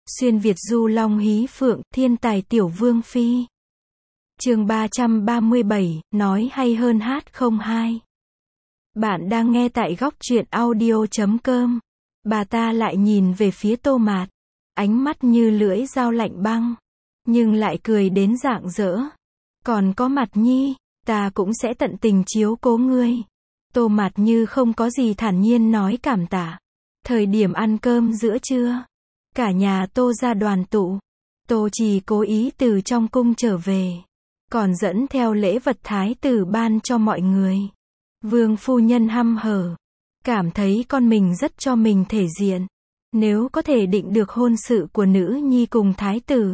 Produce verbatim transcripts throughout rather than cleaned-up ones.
Xuyên Việt du long hí phượng, thiên tài tiểu vương phi. Chương ba trăm ba mươi bảy, nói hay hơn hát không hai. Bạn đang nghe tại góc truyện audio chấm com. Bà ta lại nhìn về phía Tô Mạt, ánh mắt như lưỡi dao lạnh băng, nhưng lại cười đến rạng rỡ. Còn có Mặt Nhi, ta cũng sẽ tận tình chiếu cố ngươi. Tô Mạt như không có gì thản nhiên nói cảm tạ. Thời điểm ăn cơm giữa trưa, cả nhà Tô ra đoàn tụ. Tô Trì cố ý từ trong cung trở về, còn dẫn theo lễ vật thái tử ban cho mọi người. Vương phu nhân hăm hở, cảm thấy con mình rất cho mình thể diện. Nếu có thể định được hôn sự của nữ nhi cùng thái tử,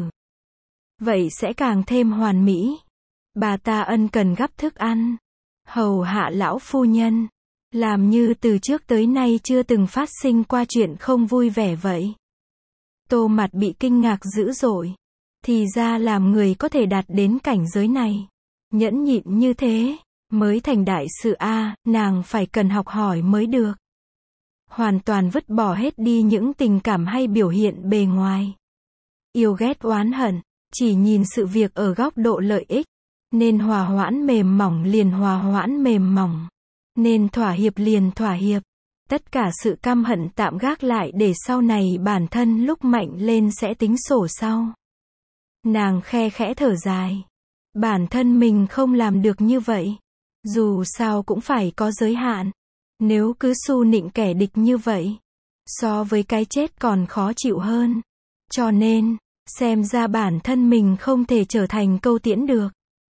vậy sẽ càng thêm hoàn mỹ. Bà ta ân cần gắp thức ăn, hầu hạ lão phu nhân, làm như từ trước tới nay chưa từng phát sinh qua chuyện không vui vẻ vậy. Tô Mạt bị kinh ngạc dữ dội. Thì ra làm người có thể đạt đến cảnh giới này, nhẫn nhịn như thế, mới thành đại sự a, nàng phải cần học hỏi mới được. Hoàn toàn vứt bỏ hết đi những tình cảm hay biểu hiện bề ngoài. Yêu ghét oán hận, chỉ nhìn sự việc ở góc độ lợi ích. Nên hòa hoãn mềm mỏng liền hòa hoãn mềm mỏng. Nên thỏa hiệp liền thỏa hiệp. Tất cả sự căm hận tạm gác lại để sau này bản thân lúc mạnh lên sẽ tính sổ sau. Nàng khe khẽ thở dài. Bản thân mình không làm được như vậy. Dù sao cũng phải có giới hạn. Nếu cứ su nịnh kẻ địch như vậy, so với cái chết còn khó chịu hơn. Cho nên, xem ra bản thân mình không thể trở thành câu tiễn được.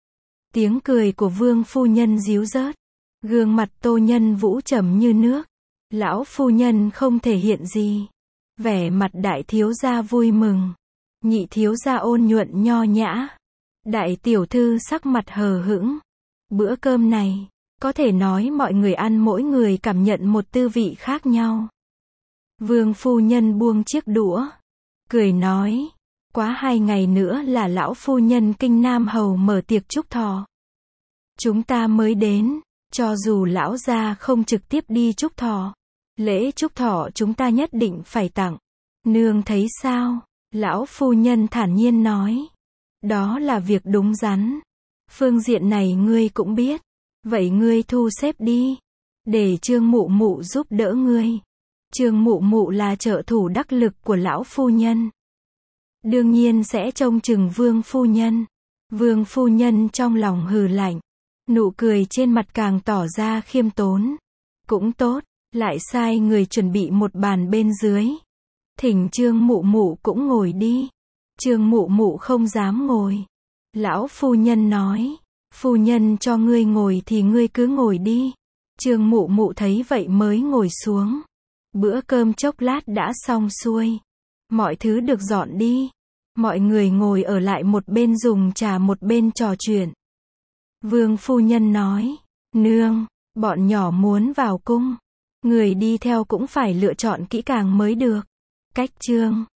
Tiếng cười của vương phu nhân díu dớt. Gương mặt Tô Nhân Vũ trầm như nước. Lão phu nhân không thể hiện gì. Vẻ mặt đại thiếu gia vui mừng. Nhị thiếu gia ôn nhuận nho nhã. Đại tiểu thư sắc mặt hờ hững. Bữa cơm này, có thể nói mọi người ăn mỗi người cảm nhận một tư vị khác nhau. Vương phu nhân buông chiếc đũa, cười nói, quá hai ngày nữa là lão phu nhân kinh Nam Hầu mở tiệc chúc thọ. Chúng ta mới đến, cho dù lão gia không trực tiếp đi chúc thọ, lễ chúc thọ chúng ta nhất định phải tặng. Nương thấy sao? Lão phu nhân thản nhiên nói. Đó là việc đúng đắn. Phương diện này ngươi cũng biết. Vậy ngươi thu xếp đi. Để Trương Mụ Mụ giúp đỡ ngươi. Trương Mụ Mụ là trợ thủ đắc lực của lão phu nhân. Đương nhiên sẽ trông chừng vương phu nhân. Vương phu nhân trong lòng hừ lạnh. Nụ cười trên mặt càng tỏ ra khiêm tốn. Cũng tốt, lại sai người chuẩn bị một bàn bên dưới. Thỉnh Trương Mụ Mụ cũng ngồi đi. Trương Mụ Mụ không dám ngồi. Lão phu nhân nói, phu nhân cho ngươi ngồi thì ngươi cứ ngồi đi. Trương Mụ Mụ thấy vậy mới ngồi xuống. Bữa cơm chốc lát đã xong xuôi. Mọi thứ được dọn đi. Mọi người ngồi ở lại một bên dùng trà một bên trò chuyện. Vương phu nhân nói, nương, bọn nhỏ muốn vào cung. Người đi theo cũng phải lựa chọn kỹ càng mới được. Cách chương